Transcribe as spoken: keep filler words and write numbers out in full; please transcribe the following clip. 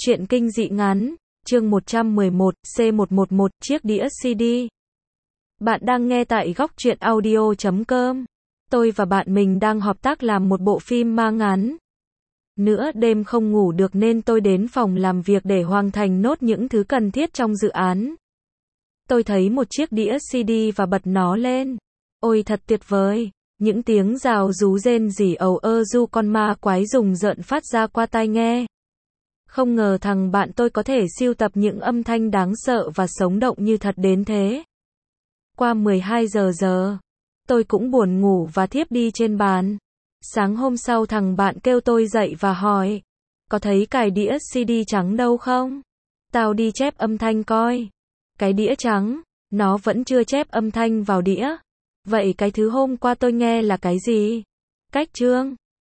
Truyện kinh dị ngắn, chương một trăm mười một, C một một một, chiếc đĩa xê đê. Bạn đang nghe tại góc truyện audio chấm com. Tôi và bạn mình đang hợp tác làm một bộ phim ma ngắn. Nữa đêm không ngủ được nên tôi đến phòng làm việc để hoàn thành nốt những thứ cần thiết trong dự án. Tôi thấy một chiếc đĩa xê đê và bật nó lên. Ôi thật tuyệt vời. Những tiếng rào rú rên rỉ ầu ơ du con ma quái rùng rợn phát ra qua tai nghe. Không ngờ thằng bạn tôi có thể sưu tập những âm thanh đáng sợ và sống động như thật đến thế. Qua mười hai giờ giờ, tôi cũng buồn ngủ và thiếp đi trên bàn. Sáng hôm sau thằng bạn kêu tôi dậy và hỏi, có thấy cái đĩa xê đê trắng đâu không? Tao đi chép âm thanh coi. Cái đĩa trắng, nó vẫn chưa chép âm thanh vào đĩa. Vậy cái thứ hôm qua tôi nghe là cái gì? Cách chương.